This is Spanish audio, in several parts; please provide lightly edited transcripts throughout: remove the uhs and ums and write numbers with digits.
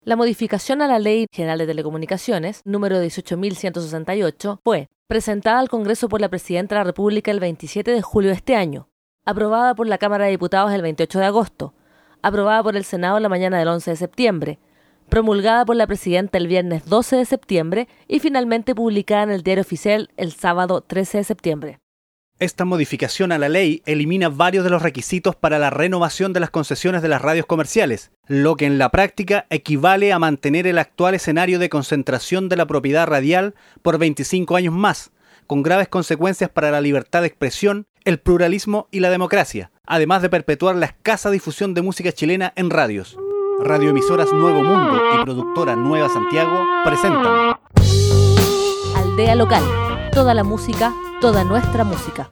La modificación a la Ley General de Telecomunicaciones, número 18.168, fue presentada al Congreso por la Presidenta de la República el 27 de julio de este año, aprobada por la Cámara de Diputados el 28 de agosto, aprobada por el Senado la mañana del 11 de septiembre, promulgada por la Presidenta el viernes 12 de septiembre y finalmente publicada en el Diario Oficial el sábado 13 de septiembre. Esta modificación a la ley elimina varios de los requisitos para la renovación de las concesiones de las radios comerciales, lo que en la práctica equivale a mantener el actual escenario de concentración de la propiedad radial por 25 años más, con graves consecuencias para la libertad de expresión, el pluralismo y la democracia, además de perpetuar la escasa difusión de música chilena en radios. Radioemisoras Nuevo Mundo y productora Nueva Santiago presentan Aldea Local, toda la música, toda nuestra música.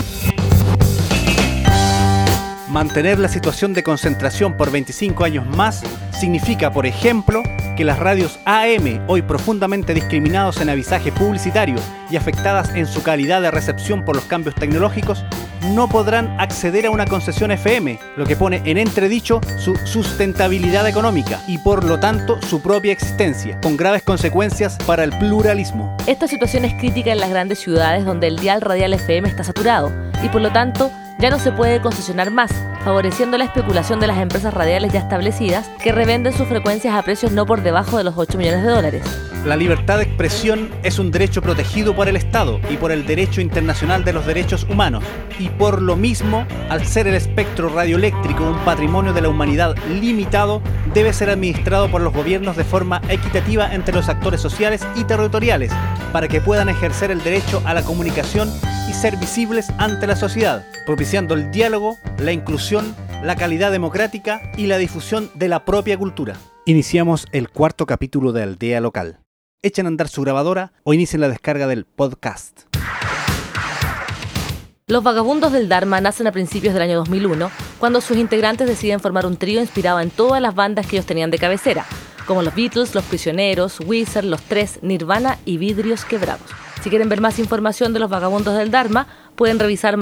Mantener la situación de concentración por 25 años más significa, por ejemplo, que las radios AM, hoy profundamente discriminados en avisaje publicitario y afectadas en su calidad de recepción por los cambios tecnológicos, no podrán acceder a una concesión FM, lo que pone en entredicho su sustentabilidad económica y por lo tanto su propia existencia, con graves consecuencias para el pluralismo. Esta situación es crítica en las grandes ciudades donde el dial radial FM está saturado y por lo tanto ya no se puede concesionar más, favoreciendo la especulación de las empresas radiales ya establecidas que revenden sus frecuencias a precios no por debajo de los $8 millones. La libertad de expresión es un derecho protegido por el Estado y por el Derecho Internacional de los Derechos Humanos, y por lo mismo, al ser el espectro radioeléctrico un patrimonio de la humanidad limitado, debe ser administrado por los gobiernos de forma equitativa entre los actores sociales y territoriales, para que puedan ejercer el derecho a la comunicación y ser visibles ante la sociedad, propiciando el diálogo, la inclusión, la calidad democrática y la difusión de la propia cultura. Iniciamos el 4º capítulo de Aldea Local. Echen a andar su grabadora o inicien la descarga del podcast. Los Vagabundos del Dharma nacen a principios del año 2001, cuando sus integrantes deciden formar un trío inspirado en todas las bandas que ellos tenían de cabecera, como los Beatles, Los Prisioneros, Weezer, Los Tres, Nirvana y Vidrios Quebrados. Si quieren ver más información de Los Vagabundos del Dharma, pueden revisar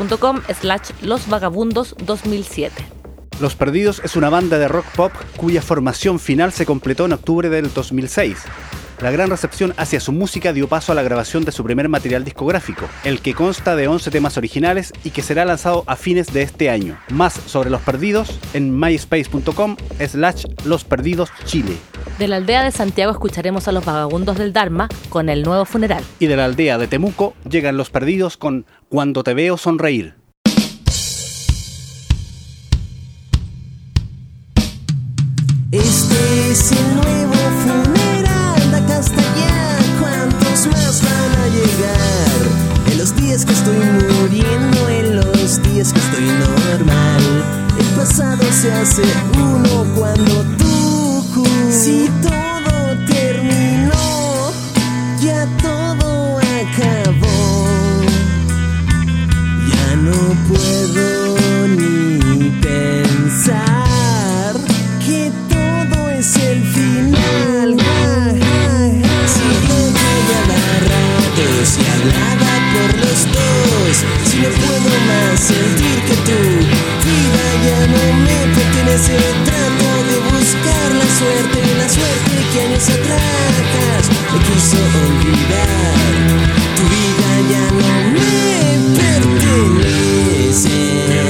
myspace.com/losvagabundos2007. Los Perdidos es una banda de rock pop cuya formación final se completó en octubre del 2006. La gran recepción hacia su música dio paso a la grabación de su primer material discográfico, el que consta de 11 temas originales y que será lanzado a fines de este año. Más sobre Los Perdidos en myspace.com/losperdidoschile. De la aldea de Santiago escucharemos a Los Vagabundos del Dharma con El Nuevo Funeral. Y de la aldea de Temuco llegan Los Perdidos con Cuando te veo sonreír. Este es el nuevo funeral, da hasta allá. ¿Cuántos más van a llegar? En los días que estoy muriendo, en los días que estoy normal. El pasado se hace uno cuando tú, si todo terminó, ya todo acabó. Ya no puedo ni pensar que todo es el final. Si yo callaba ratos y hablaba por los dos, si no puedo más sentir que tu vida ya no me pertenece, trato de buscar la suerte que años atrás me quiso olvidar. Tu vida ya no me pertenece.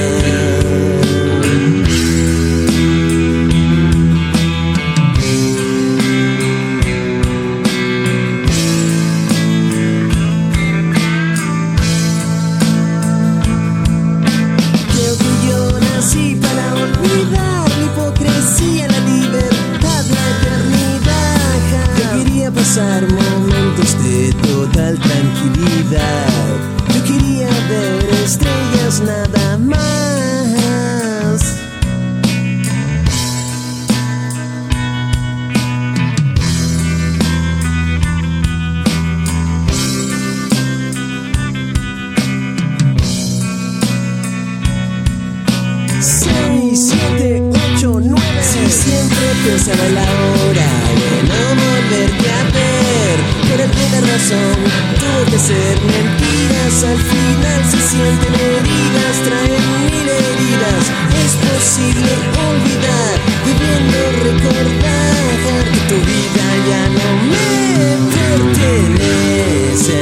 Pasar momentos de total tranquilidad. Yo quería ver estrellas nada más. Seis, 7, 8, 9. Si siempre pensaba la hora de no volverte a ver, por alguna razón tuvo que ser mentiras. Al final se sienten heridas, traen 1000 heridas. Es posible olvidar, vivir queriendo recordar que tu vida ya no me pertenece.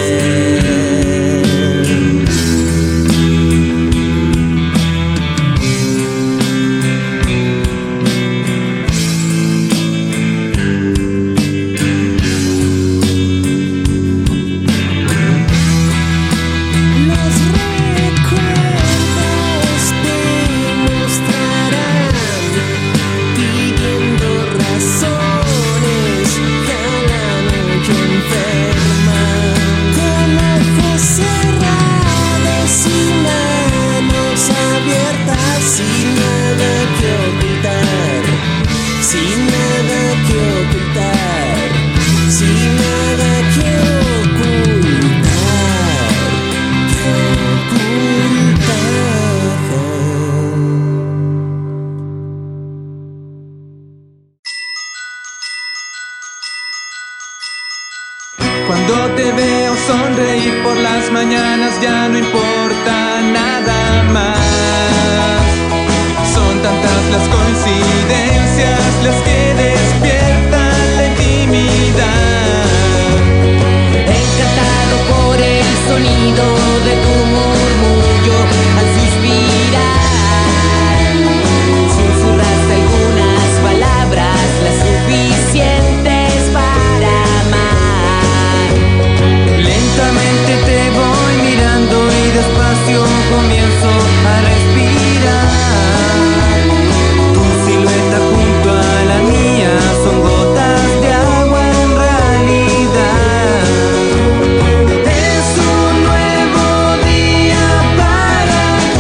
Cuando te veo sonreír por las mañanas ya no importa nada más. Son tantas las coincidencias las que despiertan la intimidad. Encantado por el sonido de tu murmullo al suspirar. Susurraste algunas palabras, las suficientes para amar. Lentamente te voy mirando y despacio comienzo a respirar. Tu silueta junto a la mía son gotas de agua en realidad. Es un nuevo día para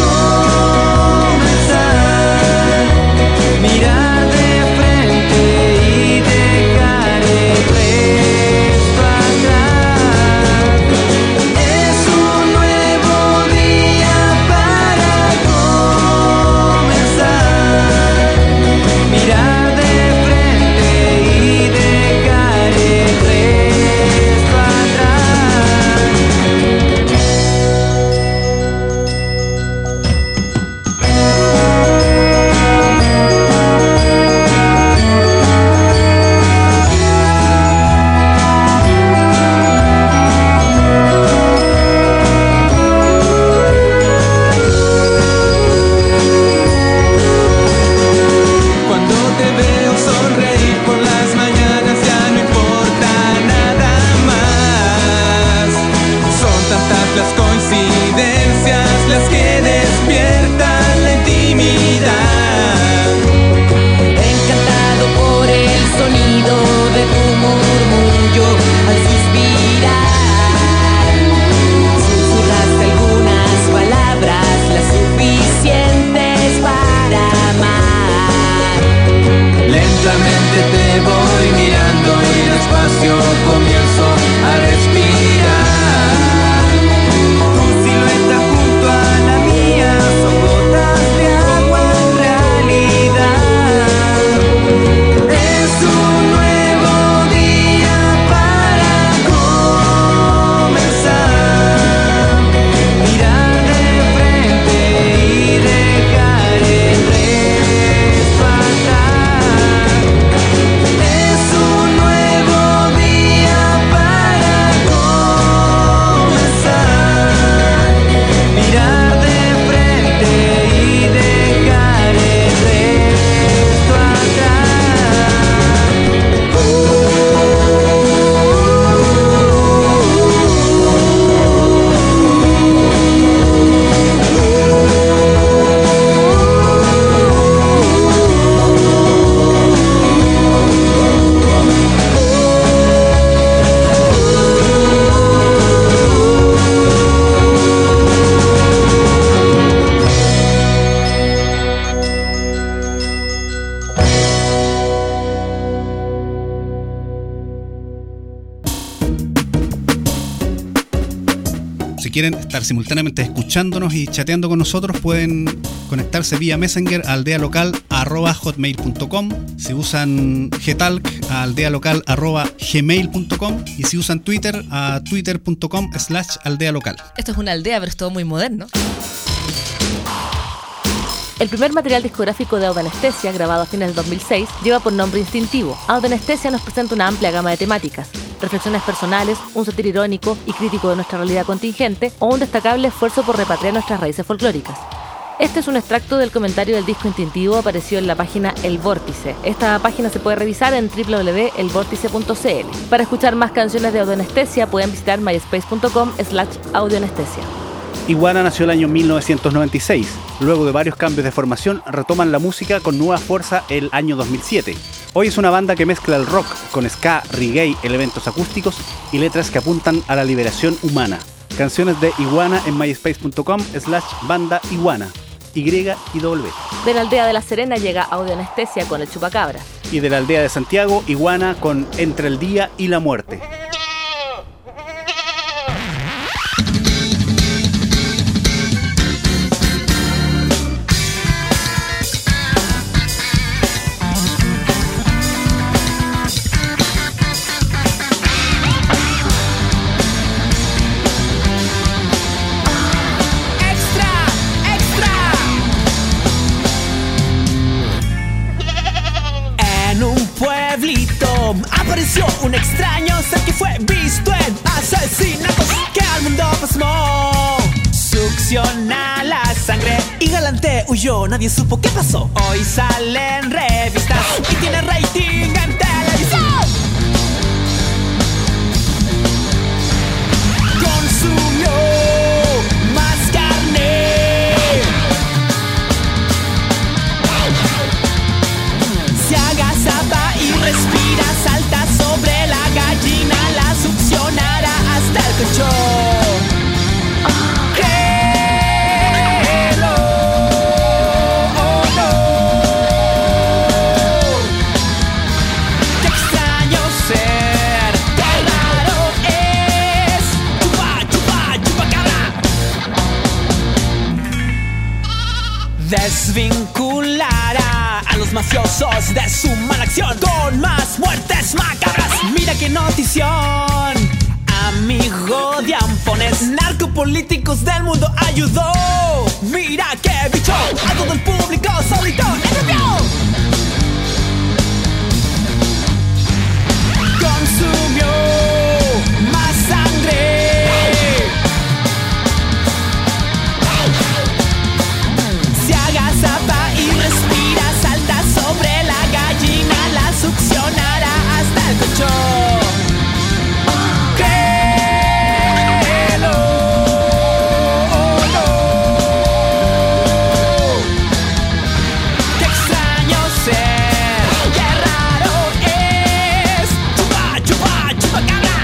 comenzar. Mirar de frente y dejar el resto atrás. Es un nuevo día para comenzar. Mirar de frente y dejar el resto atrás. Cuando te veo sonreír por las mañanas ya no importa nada más. Son tantas las coincidencias las que despiertan la intimidad. Encantado por el sonido de tu murmullo al suspirar. Susurraste algunas palabras, las suficientes para amar. Lentamente te voy mirando y despacio comienzo a respirar. Tu silueta junto a la mía son gotas de agua en realidad. Es un nuevo día para comenzar. Mirar de frente y dejar el resto atrás. Es un nuevo día para comenzar. Mirar de frente y dejar el resto Si quieren estar simultáneamente escuchándonos y chateando con nosotros, pueden conectarse vía Messenger a aldealocal@hotmail.com. Si usan Gtalk, a aldealocal@gmail.com. Y si usan Twitter, a twitter.com/aldealocal. Esto es una aldea, pero es todo muy moderno. El primer material discográfico de Audionestesia, grabado a fines del 2006, lleva por nombre Instintivo. Audionestesia nos presenta una amplia gama de temáticas: reflexiones personales, un sentir irónico y crítico de nuestra realidad contingente o un destacable esfuerzo por repatriar nuestras raíces folclóricas. Este es un extracto del comentario del disco Instintivo aparecido en la página El Vórtice. Esta página se puede revisar en www.elvortice.cl. Para escuchar más canciones de Audionestesia pueden visitar myspace.com/audionestesia. Iguana nació el año 1996. Luego de varios cambios de formación, retoman la música con nueva fuerza el año 2007. Hoy es una banda que mezcla el rock con ska, reggae, elementos acústicos y letras que apuntan a la liberación humana. Canciones de Iguana en myspace.com/banda Iguana. Y-I-W. De la aldea de La Serena llega Audionestesia con El Chupacabra. Y de la aldea de Santiago, Iguana con Entre el Día y la Muerte. Apareció un extraño ser que fue visto en asesinatos que al mundo pasmó. Succiona la sangre y galante huyó, nadie supo qué pasó. Hoy salen revistas y tiene rating en televisión. Consumió más carne, se agazapa y respira, salta sobre la gallina, la succionará hasta el colchón. Créelo o no. Qué extraño ser, qué raro es. Chupa, chupa, chupacabra. Desvinculará a los mafiosos de su mala acción con más muertes macabras. Mira qué notición, amigo de ampones, narcopolíticos del mundo ayudó. Mira qué bicho, a todo el público solito envió. Consumió más sangre, se agazapa y respira, salta sobre la gallina, la succionará hasta el colchón. Créelo o no. Qué extraño ser, qué raro es. Chupa, chupa, chupacabra.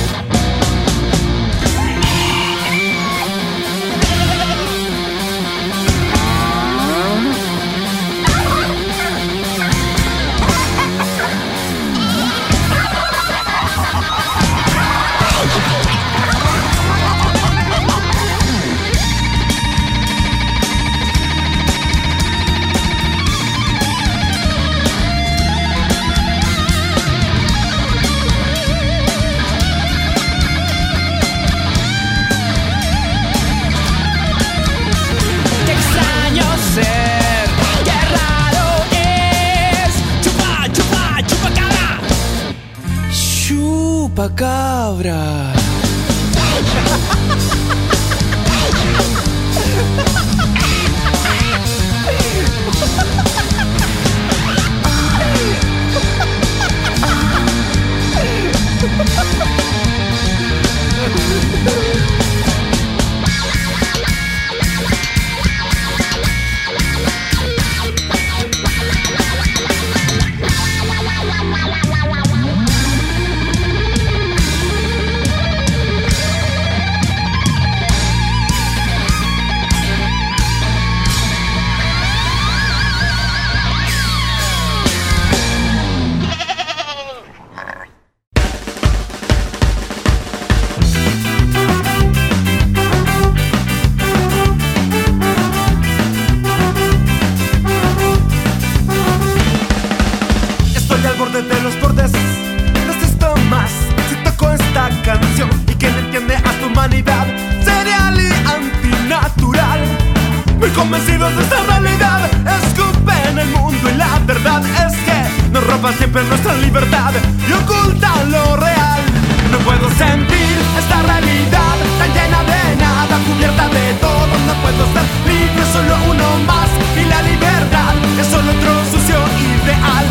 Qué extraño ser, qué raro es. Chupa, chupa, chupacabra. Chupacabra. rompen nuestra libertad y ocultan lo real. No puedo sentir esta realidad tan llena de nada, cubierta de todo. No puedo ser libre, solo uno más, y la libertad es solo otro sucio ideal.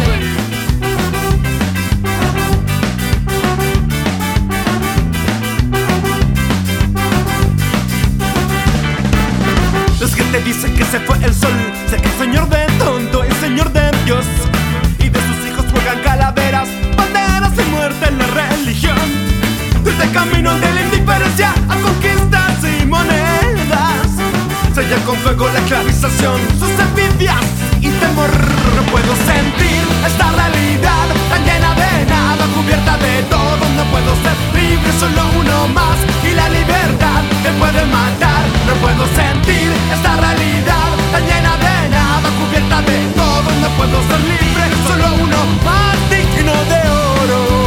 Los que te dicen que se fue el sol, sé que el señor de tonto es señor de Dios, y de sus hijos juegan calaveras, banderas y muerte en la religión. Desde camino de la indiferencia a conquistas y monedas, sella con fuego la esclavización, sus envidias y temor. No puedo sentir esta realidad tan llena de nada, cubierta de todo. No puedo ser libre, solo uno más, y la libertad me puede matar. No puedo sentir esta realidad tan llena de nada, cubierta de todo. No puedo ser libre, solo uno más, digno de oro.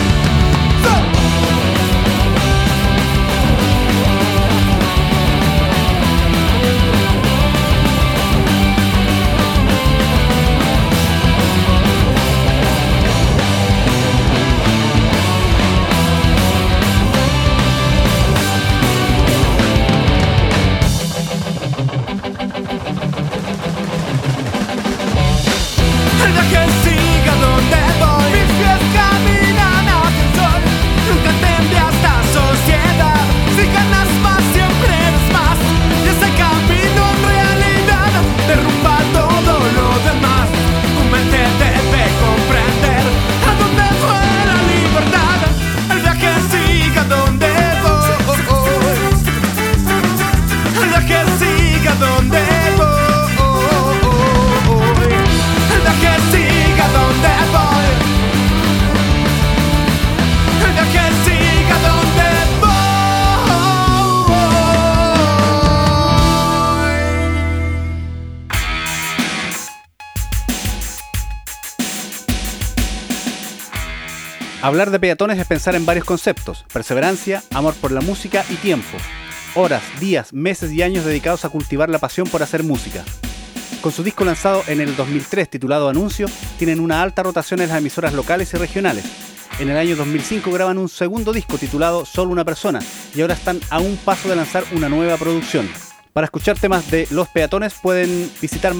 Hablar de Peatones es pensar en varios conceptos: perseverancia, amor por la música y tiempo. Horas, días, meses y años dedicados a cultivar la pasión por hacer música. Con su disco lanzado en el 2003 titulado Anuncio, tienen una alta rotación en las emisoras locales y regionales. En el año 2005 graban un segundo disco titulado Solo una persona, y ahora están a un paso de lanzar una nueva producción. Para escuchar temas de Los Peatones pueden visitar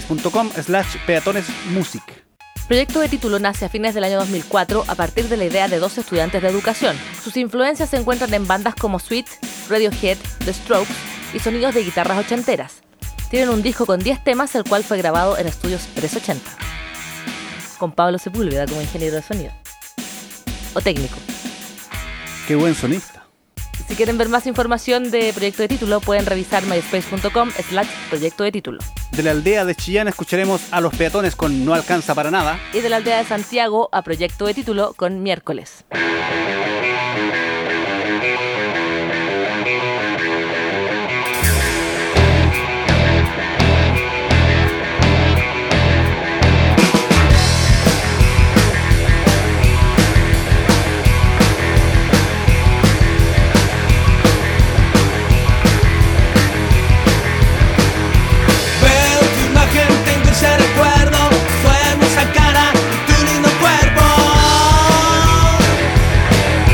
myspace.com/peatonesmusic. Proyecto de Título nace a fines del año 2004 a partir de la idea de dos estudiantes de educación. Sus influencias se encuentran en bandas como Sweet, Radiohead, The Strokes y sonidos de guitarras ochenteras. Tienen un disco con 10 temas, el cual fue grabado en estudios 380, con Pablo Sepúlveda como ingeniero de sonido o técnico. ¡Qué buen sonista! Si quieren ver más información de Proyecto de Título, pueden revisar myspace.com/proyecto de título. De la aldea de Chillán escucharemos a Los Peatones con No Alcanza Para Nada. Y de la aldea de Santiago a Proyecto de Título con Miércoles. Recuerdo tu hermosa cara y tu lindo cuerpo.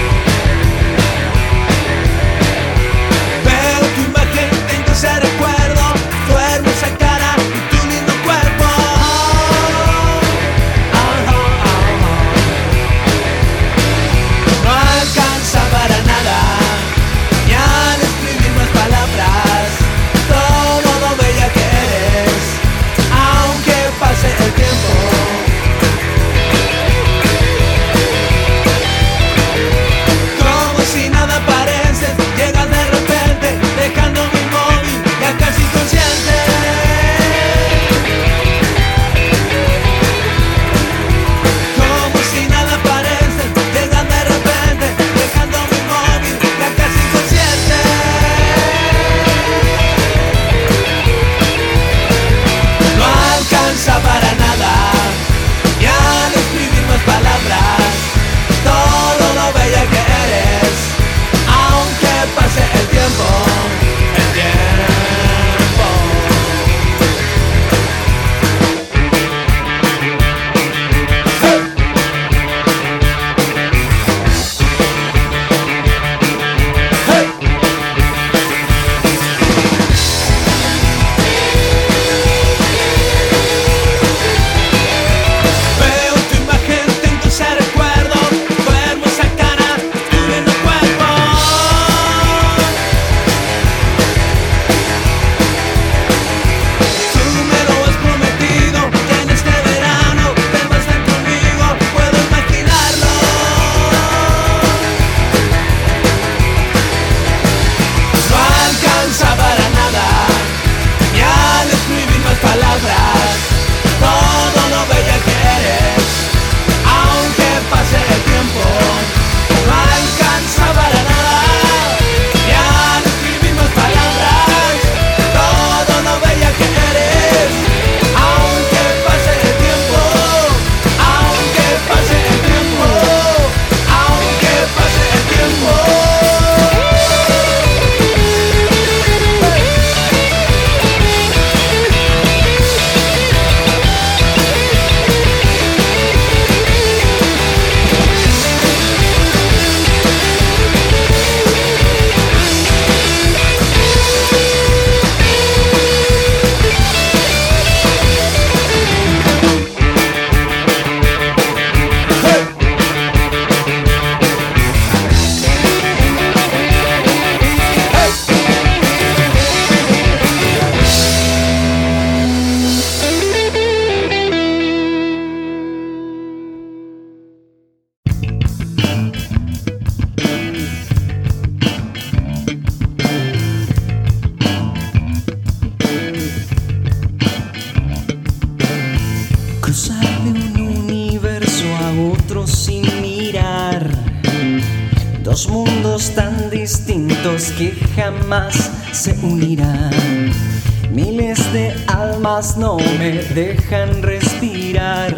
Dos mundos tan distintos que jamás se unirán. Miles de almas no me dejan respirar.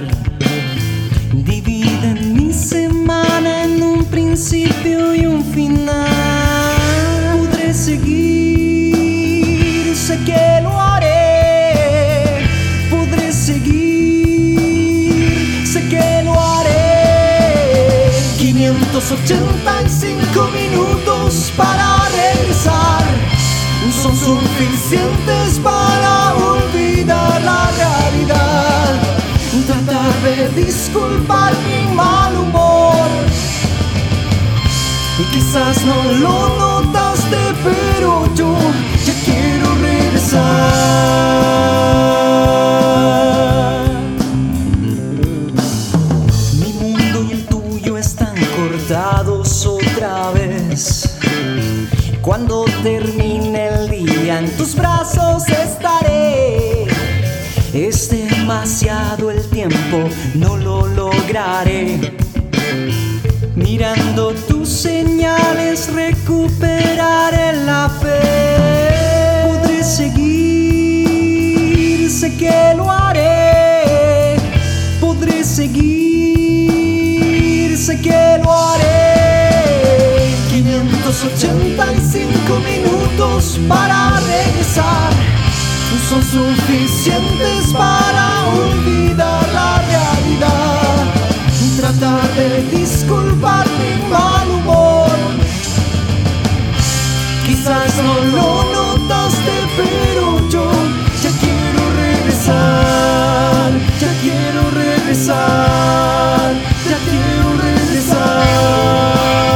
Dividen mi semana en un principio y un final. Podré seguir, sé que lo haré. Podré seguir, sé que lo haré. 585 minutos para regresar son suficientes para olvidar la realidad. Tratar de disculpar mi mal humor. Y quizás no lo notaste, pero yo ya quiero regresar. Mi mundo y el tuyo están cortados otra vez. Cuando termine el día en tus brazos estaré. Es demasiado el tiempo, no lo lograré. Mirando tus señales recuperaré la fe. Podré seguir, sé que lo haré. Podré seguir, sé que lo haré. 585 minutos para regresar son suficientes para olvidar la realidad. Tratar de disculpar mi mal humor. Quizás no lo notaste, pero yo ya quiero regresar. Ya quiero regresar. Ya quiero regresar.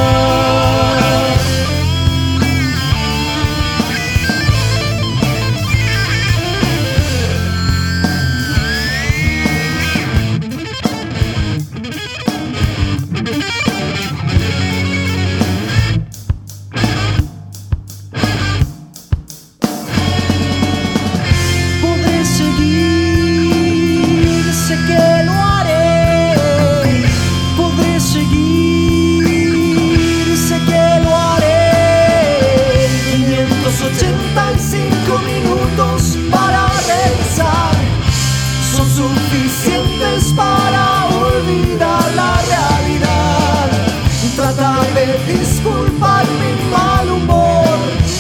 Suficientes para olvidar la realidad. Tratar de disculpar mi mal humor.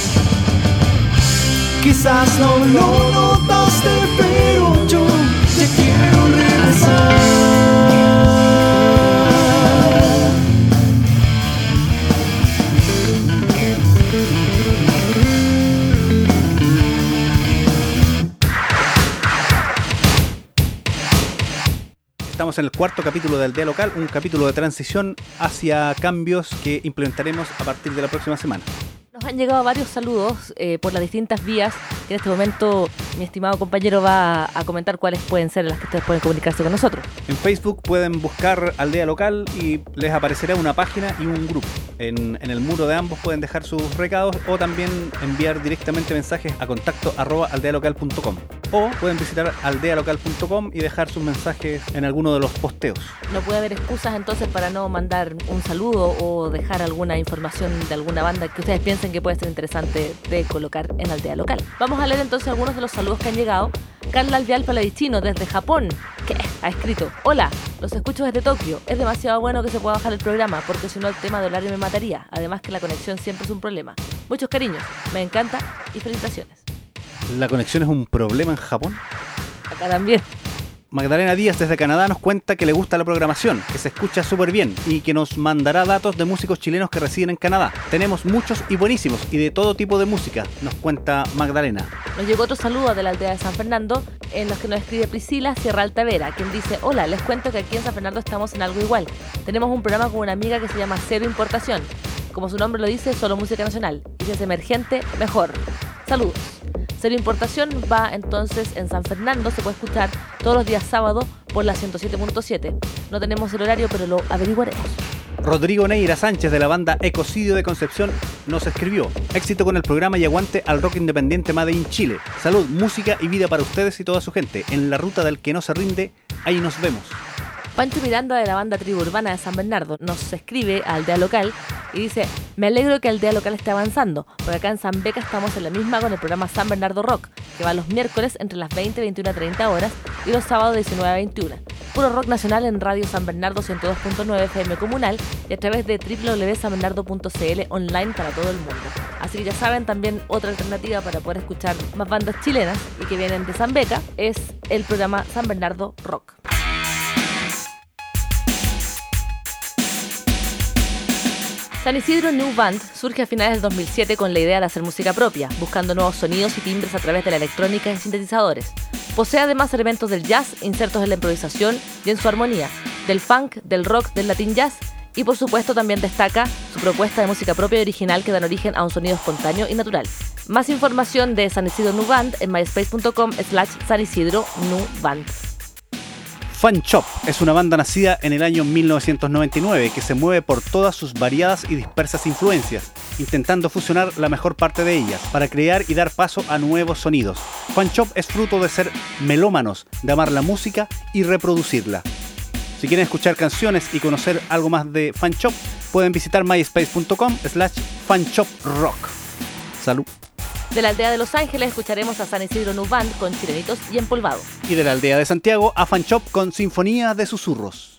Quizás no lo notaste, pero yo ya quiero regresar. Estamos en el cuarto capítulo de Aldea Local, un capítulo de transición hacia cambios que implementaremos a partir de la próxima semana. Nos han llegado varios saludos por las distintas vías que en este momento mi estimado compañero va a comentar cuáles pueden ser las que ustedes pueden comunicarse con nosotros. En Facebook pueden buscar Aldea Local y les aparecerá una página y un grupo. En el muro de ambos pueden dejar sus recados o también enviar directamente mensajes a contacto@aldealocal.com o pueden visitar aldealocal.com y dejar sus mensajes en alguno de los posteos. No puede haber excusas entonces para no mandar un saludo o dejar alguna información de alguna banda que ustedes piensen que puede ser interesante de colocar en Aldea Local. Vamos a leer entonces algunos de los saludos que han llegado. Carla Alvial Palavicino desde Japón, que ha escrito: hola, los escucho desde Tokio. Es demasiado bueno que se pueda bajar el programa porque si no el tema de horario me mataría. Además que la conexión siempre es un problema. Muchos cariños, me encanta y felicitaciones. ¿La conexión es un problema en Japón? Acá también. Magdalena Díaz desde Canadá nos cuenta que le gusta la programación, que se escucha súper bien y que nos mandará datos de músicos chilenos que residen en Canadá. Tenemos muchos y buenísimos y de todo tipo de música, nos cuenta Magdalena. Nos llegó otro saludo de la aldea de San Fernando, en los que nos escribe Priscila Sierra Altavera, quien dice: hola, les cuento que aquí en San Fernando estamos en algo igual. Tenemos un programa con una amiga que se llama Cero Importación. Como su nombre lo dice, solo música nacional. Y si es emergente, mejor. Saludos. Cero Importación va entonces en San Fernando, se puede escuchar todos los días sábado por la 107.7. No tenemos el horario, pero lo averiguaremos. Rodrigo Neira Sánchez de la banda Ecocidio de Concepción nos escribió: éxito con el programa y aguante al rock independiente Made in Chile. Salud, música y vida para ustedes y toda su gente. En la ruta del que no se rinde, ahí nos vemos. Pancho Miranda de la banda Tribu Urbana de San Bernardo nos escribe a Aldea Local Y dice, me alegro que Aldea Local esté avanzando, porque acá en San Beca estamos en la misma con el programa San Bernardo Rock, que va los miércoles entre las 20 y 21:30 horas y los sábados 19 a 21. Puro rock nacional en Radio San Bernardo 102.9 FM comunal y a través de www.sanbernardo.cl online para todo el mundo. Así que ya saben, también otra alternativa para poder escuchar más bandas chilenas y que vienen de San Beca es el programa San Bernardo Rock. San Isidro New Band surge a finales del 2007 con la idea de hacer música propia, buscando nuevos sonidos y timbres a través de la electrónica y sintetizadores. Posee además elementos del jazz insertos en la improvisación y en su armonía, del funk, del rock, del latin jazz y por supuesto también destaca su propuesta de música propia y original que dan origen a un sonido espontáneo y natural. Más información de San Isidro New Band en myspace.com/San Isidro New Band. Fun Shop es una banda nacida en el año 1999 que se mueve por todas sus variadas y dispersas influencias, intentando fusionar la mejor parte de ellas para crear y dar paso a nuevos sonidos. Fun Shop es fruto de ser melómanos, de amar la música y reproducirla. Si quieren escuchar canciones y conocer algo más de Fun Shop, pueden visitar myspace.com/funshoprock. Salud. De la aldea de Los Ángeles escucharemos a San Isidro New Band con Chilenitos y Empolvado. Y de la aldea de Santiago a Fun Shop con Sinfonía de Susurros.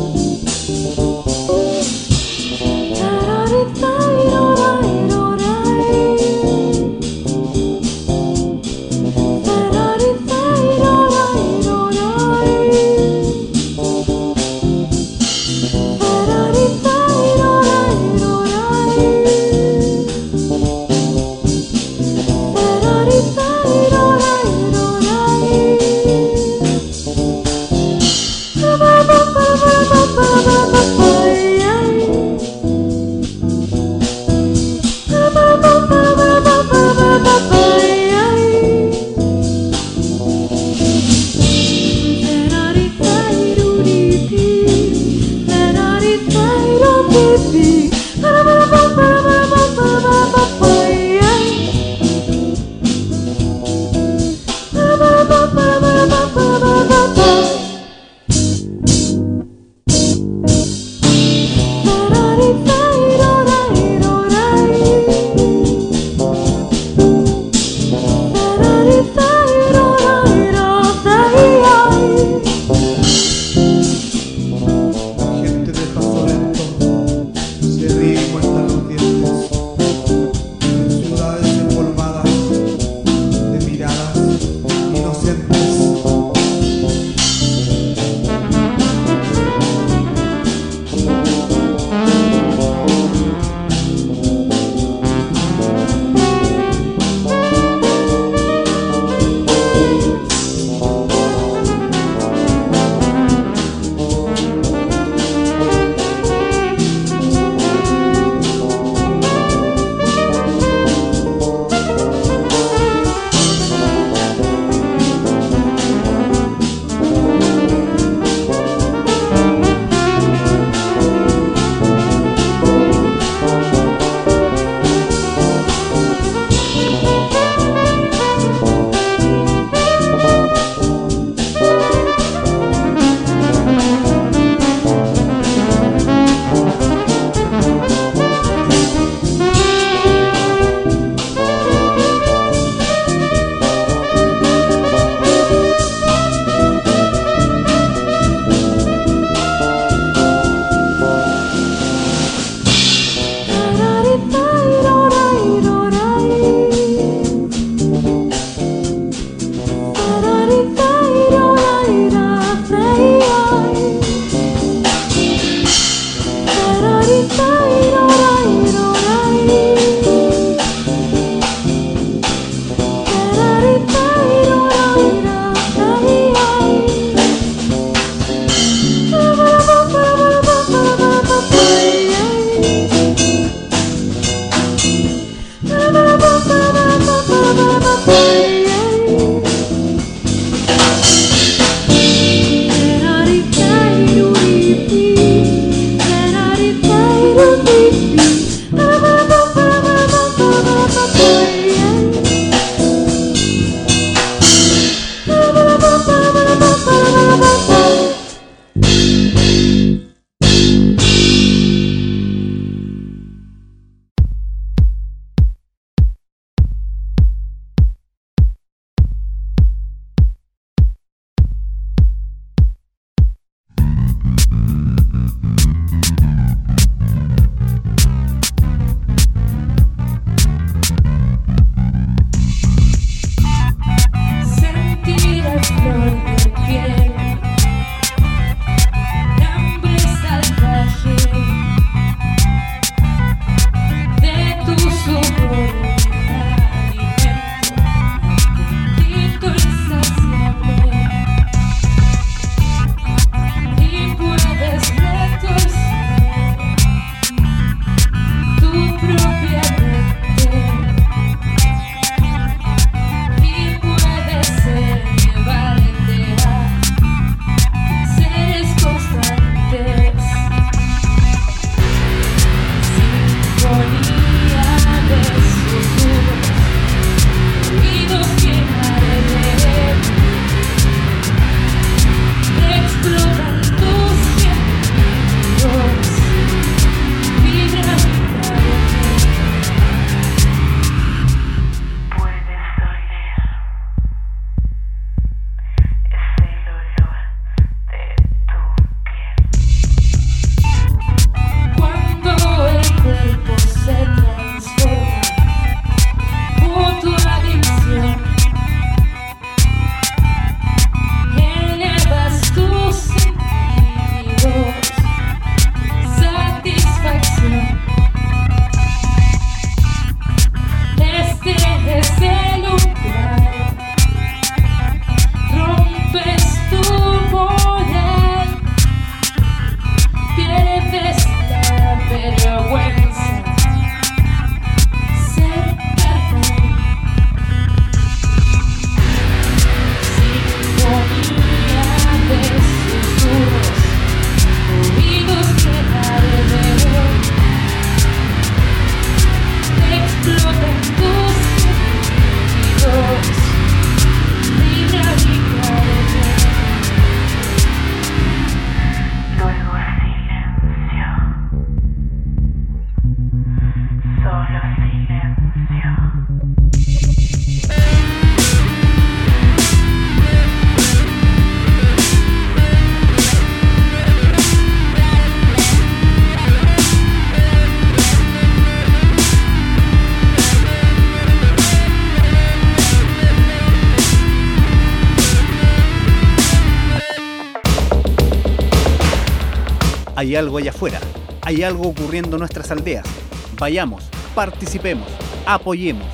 Da da da da da da da. Hay algo allá afuera, hay algo ocurriendo en nuestras aldeas. Vayamos, participemos, apoyemos.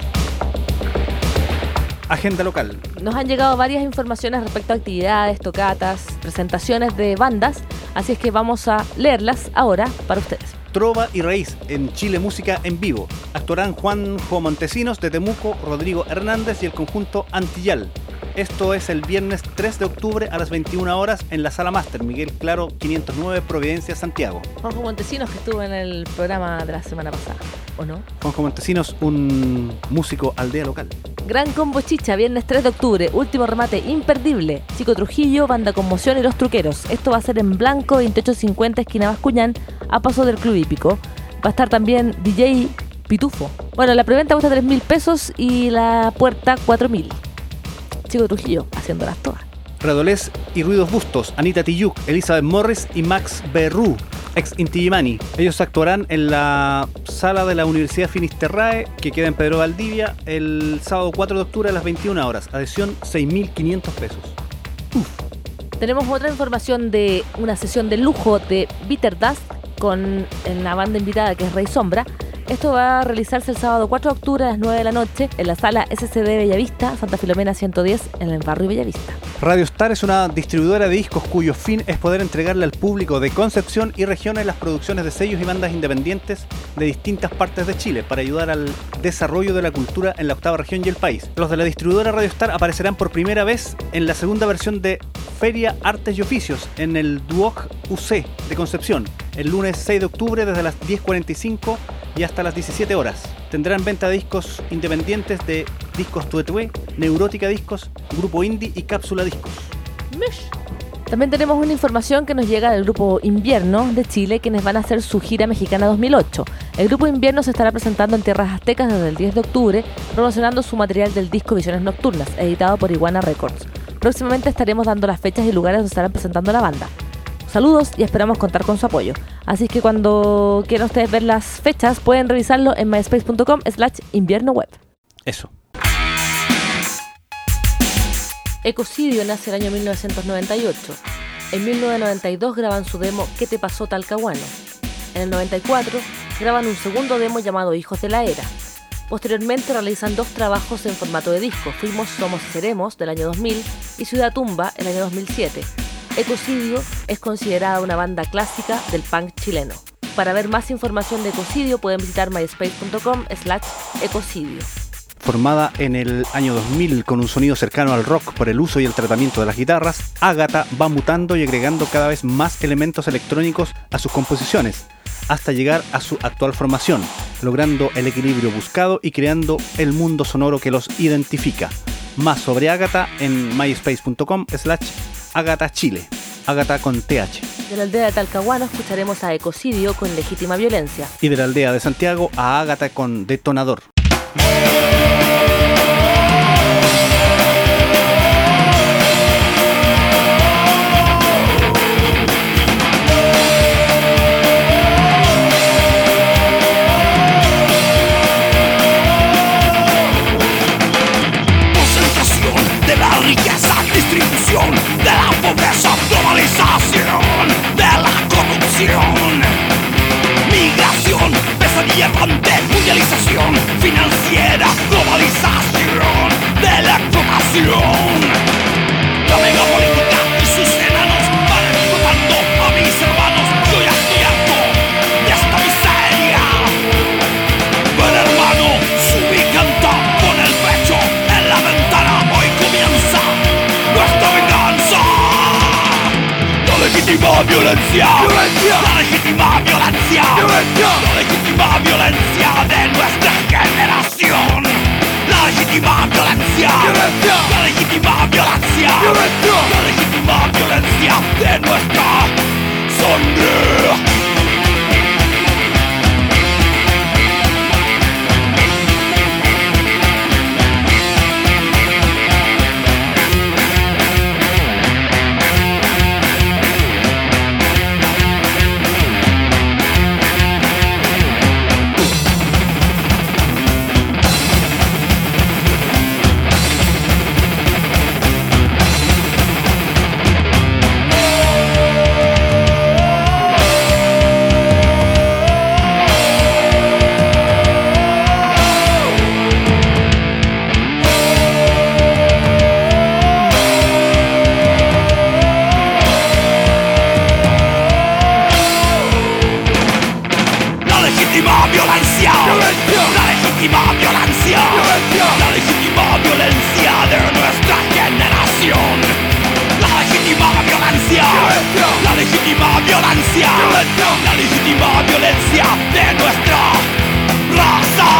Agenda local. Nos han llegado varias informaciones respecto a actividades, tocatas, presentaciones de bandas, así es que vamos a leerlas ahora para ustedes. Trova y Raíz en Chile Música en Vivo. Actuarán Juanjo Montesinos de Temuco, Rodrigo Hernández y el conjunto Antillal. Esto es el viernes 3 de octubre a las 21 horas en la Sala Máster, Miguel Claro 509, Providencia, Santiago. Juanjo Montesinos, que estuvo en el programa de la semana pasada, ¿o no? Juanjo Montesinos, un músico aldea local. Gran Combo Chicha, viernes 3 de octubre, último remate imperdible. Chico Trujillo, Banda Conmoción y Los Truqueros. Esto va a ser en Blanco, 2850, esquina Bascuñán, a paso del Club Hípico. Va a estar también DJ Pitufo. Bueno, la preventa cuesta 3.000 pesos y la puerta 4.000. Chico Trujillo, haciéndolas todas. Redolés y Ruidos Bustos, Anita Tiyuk, Elizabeth Morris y Max Berrú, ex Inti Illimani. Ellos actuarán en la sala de la Universidad Finisterrae, que queda en Pedro Valdivia, el sábado 4 de octubre a las 21 horas. Adhesión 6.500 pesos. Tenemos otra información de una sesión de lujo de Bitter Dust con la banda invitada que es Rey Sombra. Esto va a realizarse el sábado 4 de octubre a las 9 de la noche en la sala SCD Bellavista, Santa Filomena 110, en el barrio Bellavista. Radio Star es una distribuidora de discos cuyo fin es poder entregarle al público de Concepción y regiones las producciones de sellos y bandas independientes de distintas partes de Chile para ayudar al desarrollo de la cultura en la octava región y el país. Los de la distribuidora Radio Star aparecerán por primera vez en la segunda versión de Feria Artes y Oficios en el Duoc UC de Concepción, el lunes 6 de octubre desde las 10:45 y hasta las 17 horas. Tendrán venta de discos independientes de Discos Tuetue, Neurótica Discos, Grupo Indie y Cápsula Discos. También tenemos una información que nos llega del Grupo Invierno de Chile, quienes van a hacer su gira mexicana 2008. El Grupo Invierno se estará presentando en tierras aztecas desde el 10 de octubre, promocionando su material del disco Visiones Nocturnas, editado por Iguana Records. Próximamente estaremos dando las fechas y lugares donde estarán presentando la banda. Saludos y esperamos contar con su apoyo. Así que cuando quieran ustedes ver las fechas, pueden revisarlo en myspace.com/inviernoweb. Eso. Ecocidio nace el año 1998. En 1992 graban su demo ¿Qué te pasó, Talcahuano? En el 94 graban un segundo demo llamado Hijos de la Era. Posteriormente realizan 2 trabajos en formato de disco, Fuimos, Somos y Seremos del año 2000 y Ciudad Tumba el año 2007. Ecocidio es considerada una banda clásica del punk chileno. Para ver más información de Ecocidio pueden visitar myspace.com/ecocidio. Formada en el año 2000 con un sonido cercano al rock por el uso y el tratamiento de las guitarras, Ágata va mutando y agregando cada vez más elementos electrónicos a sus composiciones, hasta llegar a su actual formación, logrando el equilibrio buscado y creando el mundo sonoro que los identifica. Más sobre Ágata en myspace.com/AgataChile. Ágata con TH. De la aldea de Talcahuano escucharemos a Ecocidio con Legítima Violencia. Y de la aldea de Santiago a Ágata con Detonador. Distribución de la pobreza, globalización de la corrupción, migración, pesadilla errante, mundialización financiera, globalización de la explotación. La megapolítica y sus enanos van explotando a mis hermanos. Yo ya estoy harto de esta miseria. Ven, hermano, sube y canta, pon el pecho en la ventana. Hoy comienza nuestra venganza. La legítima violencia, la legítima violencia, la legítima violencia de nuestra generación. La legítima violencia, la legítima violencia, la legítima violencia de nuestra sangre. legítima violencia, la legítima violencia de nuestra generación. La legítima violencia, la legítima violencia, la legítima violencia de nuestra raza.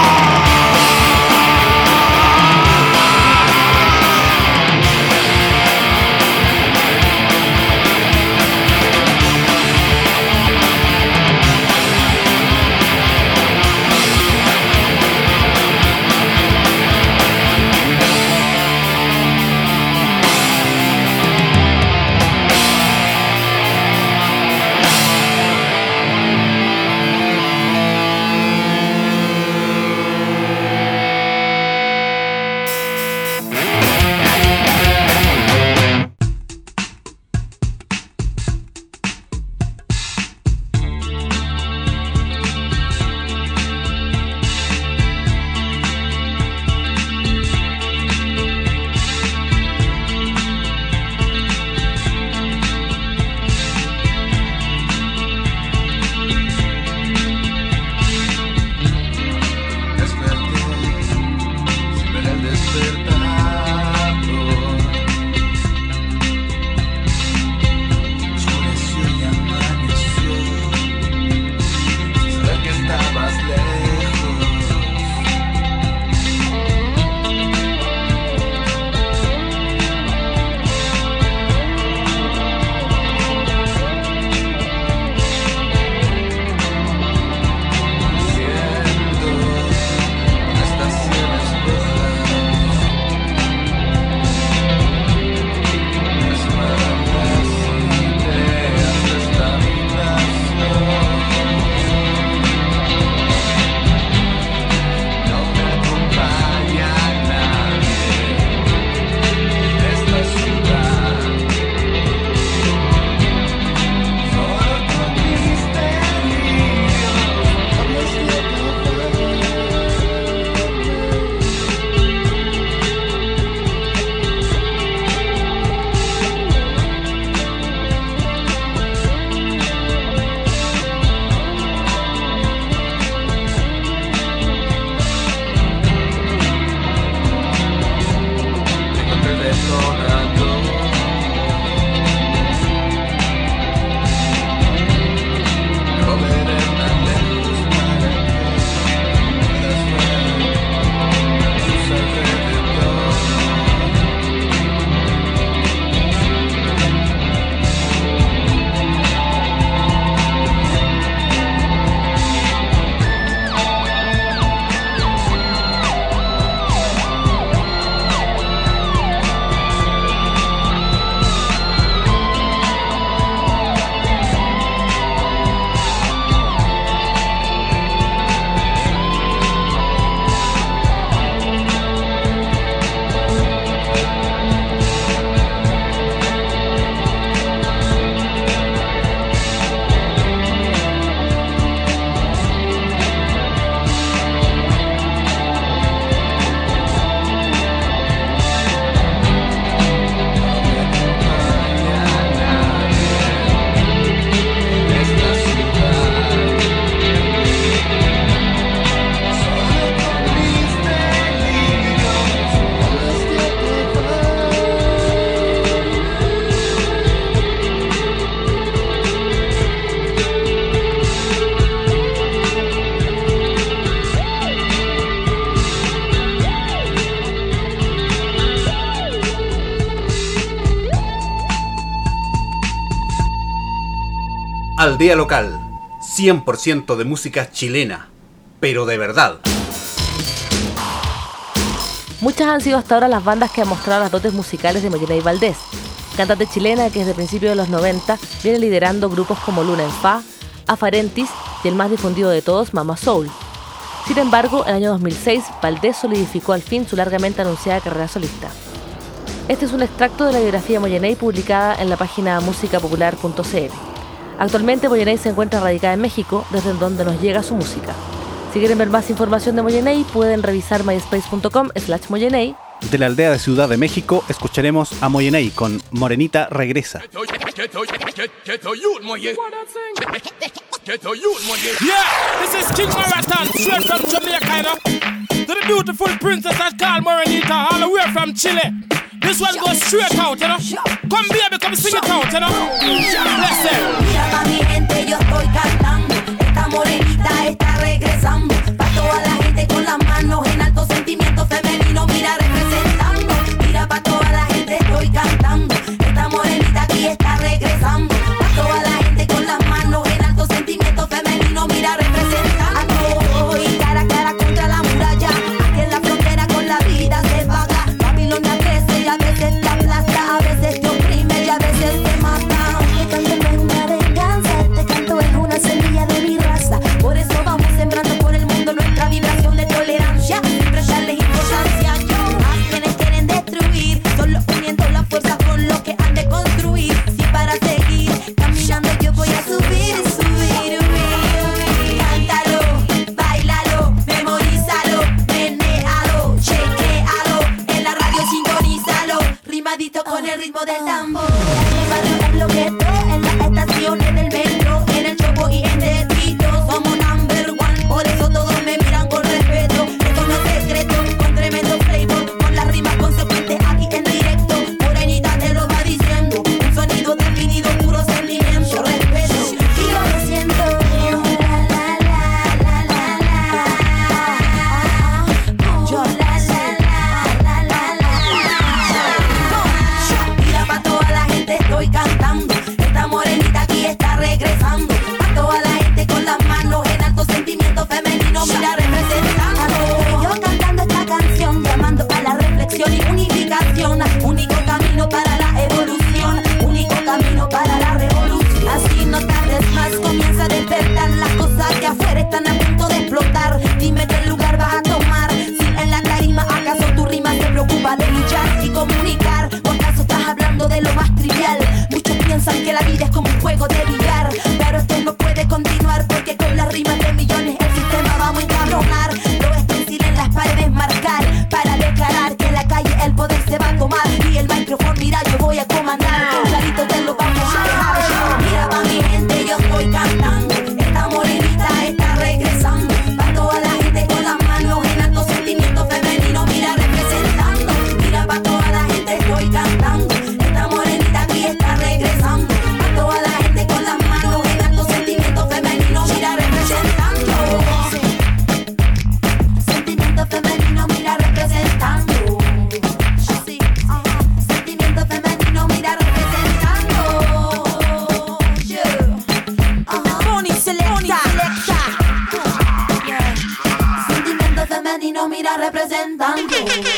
Aldea Local, 100% de música chilena, pero de verdad. Muchas han sido hasta ahora las bandas que han mostrado las dotes musicales de Moyenay Valdés, cantante chilena que desde principios de los 90 viene liderando grupos como Luna en Fa, Afarentis y el más difundido de todos, Mama Soul. Sin embargo, en el año 2006, Valdés solidificó al fin su largamente anunciada carrera solista. Este es un extracto de la biografía de Moyenay publicada en la página musicapopular.cl. Actualmente Moyenay se encuentra radicada en México, desde donde nos llega su música. Si quieren ver más información de Moyenay, pueden revisar myspace.com/Moyenay. De la aldea de Ciudad de México, escucharemos a Moyenay con Morenita Regresa. Yeah, this is King Marathon, straight from Jamaica. to the beautiful princess that's called Morenita, all the way from Chile. This one goes straight out, you know. Come baby, come sing it out, you know. Listen. Mira pa' mi gente, yo estoy cantando. Esta morenita está regresando. Pa' toda la gente con las manos en alto, sentimiento femenino, mira representando. Mira pa' toda la gente, estoy cantando. Esta morenita aquí está regresando. Pa' toda la gente con las manos en alto, sentimiento femenino, mira representando. Estoy cara a cara contra la muralla. Aquí en la frontera con la vida se paga. Babilonia crece y a veces te aplasta, a veces te oprime y a veces te mata. Este canto no es una venganza, este canto es una semilla de mi raza. Por eso vamos sembrando por el mundo nuestra vibración de tolerancia. Siempre darles importancia. Más quienes quieren destruir, solo uniendo la fuerza con lo que han de construir. Si para seguir caminando yo voy a subir, subir, subir. Cántalo, bailalo, memorízalo, menéalo, chequéalo. En la radio sintonízalo, rimadito con el ritmo del tambor. En el barrio, en lo que esté, en las estaciones del metro, en el chopo y en el tito, somos number one. Por eso todos me miran con respeto. Esto no es secreto, con tremendo flavor, con las rimas consecuentes aquí en directo. Morenita te lo va diciendo, un sonido definido, puro sentimiento, respeto. Y yo me siento la la la la la la. Yo la la la la. Mira pa' toda la gente, estoy cantando. Esta morenita aquí está regresando. Pa' toda la gente con las manos en alto, sentimiento femenino, mira representando. Yo cantando esta canción, llamando a la reflexión y unificación. Único camino para la evolución, único camino para la revolución. Así no tardes más, comienza a despertar. Las cosas que afuera están a punto de explotar. Dime qué lugar vas a tomar. Si en la tarima acaso tu rima se preocupa de luchar y comunicar, o acaso estás hablando de lo más trivial. Muchos piensan que la vida es como un juego de billar, pero esto no puede continuar porque con las rimas de millones el sistema vamos a encabronar. Lo stencil en las paredes marcar para declarar que en la calle el poder se va a tomar y el micrófono mira yo voy a comandar. Clarito te lo vamos a dejar. Mira pa' mi gente, yo estoy cantando. Esta morenita está regresando. Pa' toda la gente con las manos en alto, sentimiento femenino, mira representando. Mira pa' toda la gente, estoy cantando. Esta morenita aquí está regresando. Pa' toda la gente con las manos en alto, sentimiento femenino, mira representando. Sentimiento femenino, mira representando. Sí, sentimiento femenino, mira representando. Yeah. Bonnie Selecta. Yeah. Sentimiento femenino, mira representando.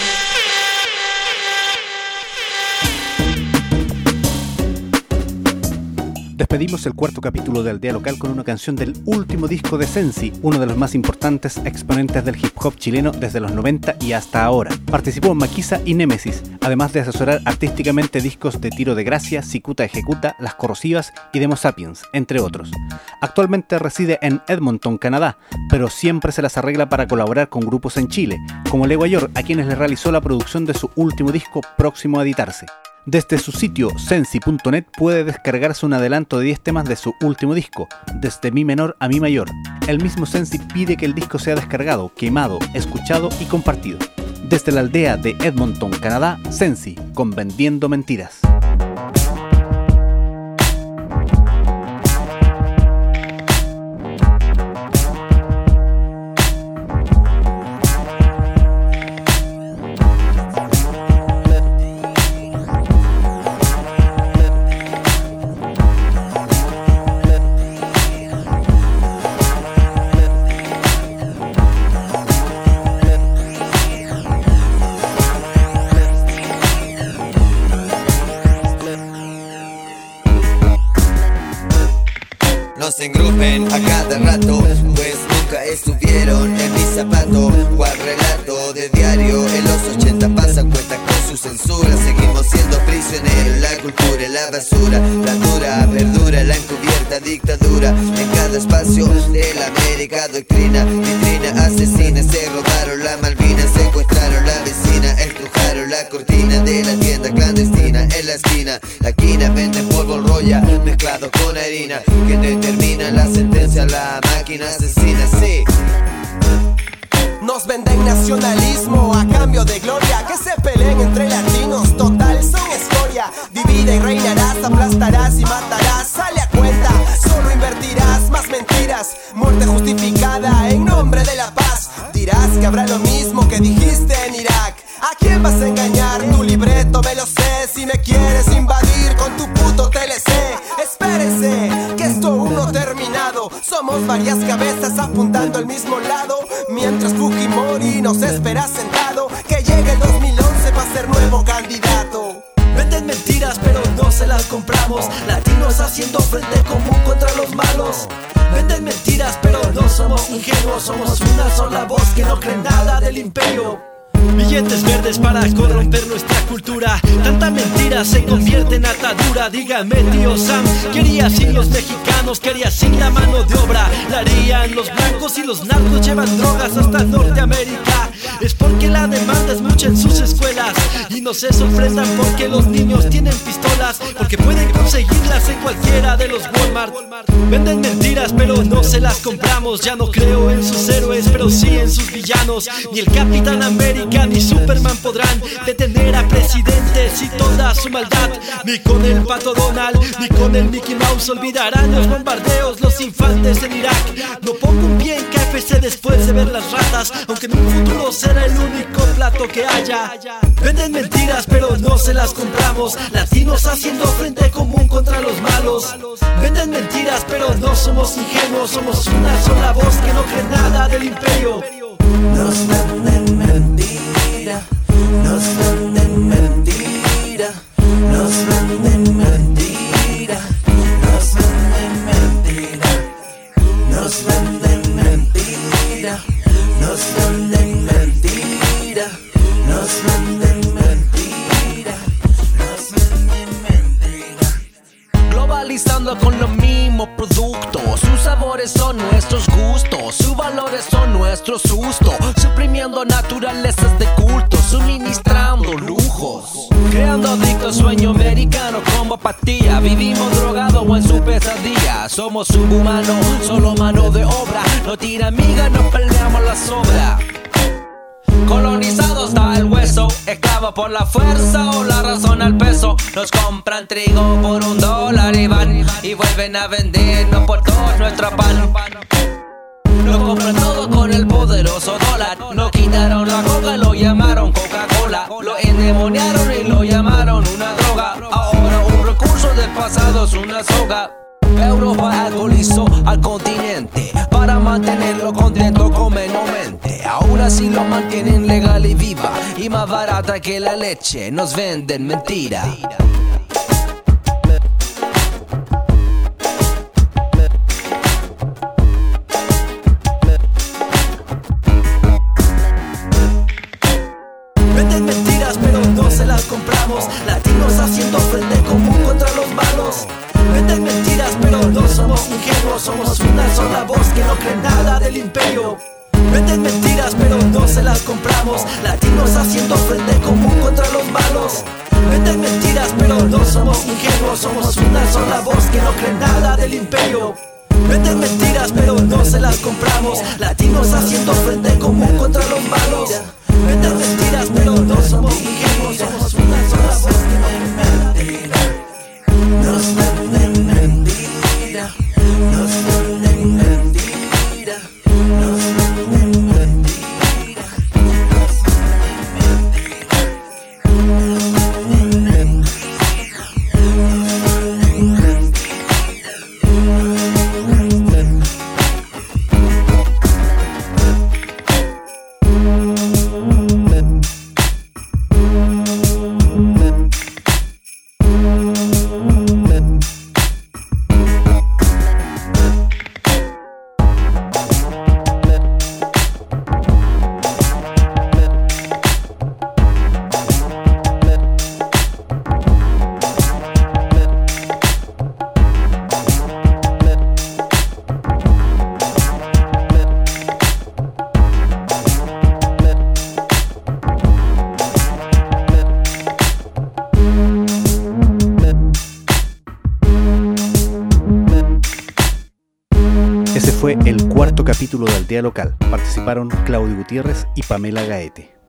Despedimos el cuarto capítulo de Aldea Local con una canción del último disco de Sensi, uno de los más importantes exponentes del hip hop chileno desde los 90 y hasta ahora. Participó en Maquisa y Némesis, además de asesorar artísticamente discos de Tiro de Gracia, Cicuta Ejecuta, Las Corrosivas y Demo Sapiens, entre otros. Actualmente reside en Edmonton, Canadá, pero siempre se las arregla para colaborar con grupos en Chile, como Legua York, a quienes le realizó la producción de su último disco próximo a editarse. Desde su sitio sensi.net puede descargarse un adelanto de 10 temas de su último disco, desde mi menor a mi mayor. El mismo Sensi pide que el disco sea descargado, quemado, escuchado y compartido. Desde la aldea de Edmonton, Canadá, Sensi, con Vendiendo Mentiras. Se engrupen a cada rato, pues nunca estuvieron en mis zapatos. Cual relato de diario en los 80 pasan cuenta con su censura. Seguimos siendo prisioneros, la cultura y la basura, la dura verdura, la encubierta dictadura. En cada espacio de la América doctrina, vitrina asesina. Se robaron la Malvinas, secuestraron la vecina, estrujaron la cortina de la tienda clandestina. En la esquina, la quina venden polvo roya mezclado con harina, que determina la sentencia, la máquina asesina, sí. Nos venden nacionalismo a cambio de gloria. Que se peleen entre latinos, total son escoria. Divide y reinarás, aplastarás y matarás. Sale a cuenta, solo invertirás más mentiras. Muerte justificada en nombre de la paz. Dirás que habrá lo mismo que dijiste en Irak. ¿A quién vas a engañar? Tu libreto me lo sé. Si me quieres invadir con tu puto TLC, espérese, que esto aún no ha terminado. Somos varias cabezas apuntando al mismo lado. Mientras Fujimori nos espera sentado. Que llegue el 2011 para ser nuevo candidato. Venden mentiras pero no se las compramos. Latinos haciendo frente común contra los malos. Venden mentiras pero no somos ingenuos. Somos una sola voz que no cree nada del imperio. Billetes verdes para corromper nuestra cultura. Tanta mentira se convierte en atadura. Dígame, tío Sam, ¿qué haría sin los mexicanos? ¿Qué haría sin la mano de obra? La harían los blancos y los narcos llevan drogas hasta Norteamérica. Es porque la demanda es mucha en sus escuelas. Y no se sorprendan porque los niños tienen pistolas, porque pueden conseguirlas en cualquiera de los Walmart. Venden mentiras pero no se las compramos. Ya no creo en sus héroes pero sí en sus villanos. Ni el Capitán América ni Superman podrán detener a presidentes y toda su maldad. Ni con el Pato Donald, ni con el Mickey Mouse olvidarán los bombardeos, los infantes en Irak. No pongo un pie en KFC después de ver las ratas, aunque en un futuro será el único plato que haya. Venden mentiras pero no se las compramos. Latinos haciendo frente común contra los malos. Venden mentiras pero no somos ingenuos. Somos una sola voz que no cree nada del imperio. Nos venden mentira, nos venden mentira, nos venden mentira, nos venden mentira, nos venden mentira, nos venden mentira, nos venden mentira, nos venden mentira. Globalizando con los mismos productos, sus sabores son nuestros gustos, sus valores son nuestro susto, suprimiendo naturalezas de culto, suministrando lujos, creando adictos sueño americano como apatía. Vivimos drogados o en su pesadilla. Somos subhumanos, solo mano de obra. No tira miga, no peleamos la sobra. Colonizados hasta el hueso, esclavos por la fuerza o la razón al peso. Nos compran trigo por $1 y van y vuelven a vendernos por todo nuestro pan. Lo compran todo con el poderoso dólar. No quitaron la coca, lo llamaron Coca-Cola. Lo endemoniaron y lo llamaron una droga. Ahora un recurso del pasado es una soga. Europa alcoholizó al continente para mantenerlo contento con menos mente. Ahora sí lo mantienen legal y viva y más barata que la leche. Nos venden mentira. Venden mentiras pero no se las compramos. Latinos haciendo frente común contra los malos. Venden mentiras pero no somos ingenuos. Somos una sola voz que no cree nada del imperio. Venden mentiras pero no se las compramos. Latinos haciendo frente común contra los malos. Venden mentiras pero no somos ingenuos. Somos una sola voz que no cree nada del imperio. Venden mentiras pero no se las compramos. Latinos haciendo frente común contra los malos. Venden mentiras pero no somos ingenuos. Somos una sola voz que no cree nada del imperio. Nos venden mentira, nos venden mentira, nos venden mentira, nos venden mentira. fue el cuarto capítulo de Aldea Local. Participaron Claudio Gutiérrez y Pamela Gaete.